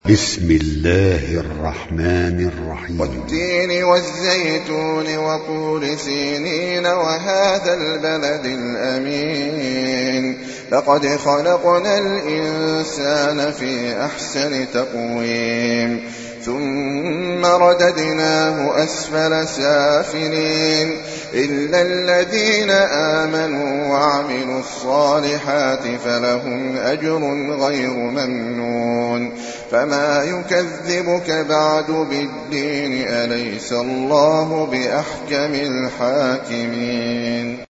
بسم الله الرحمن الرحيم. والتين والزيتون وطور سينين وهذا البلد الأمين لقد خلقنا الإنسان في أحسن تقويم ثم رددناه أسفل سافلين إلا الذين آمنوا وعملوا الصالحات فلهم أجر غير ممنون فما يكذبك بعد بالدين أليس الله بأحكم الحاكمين.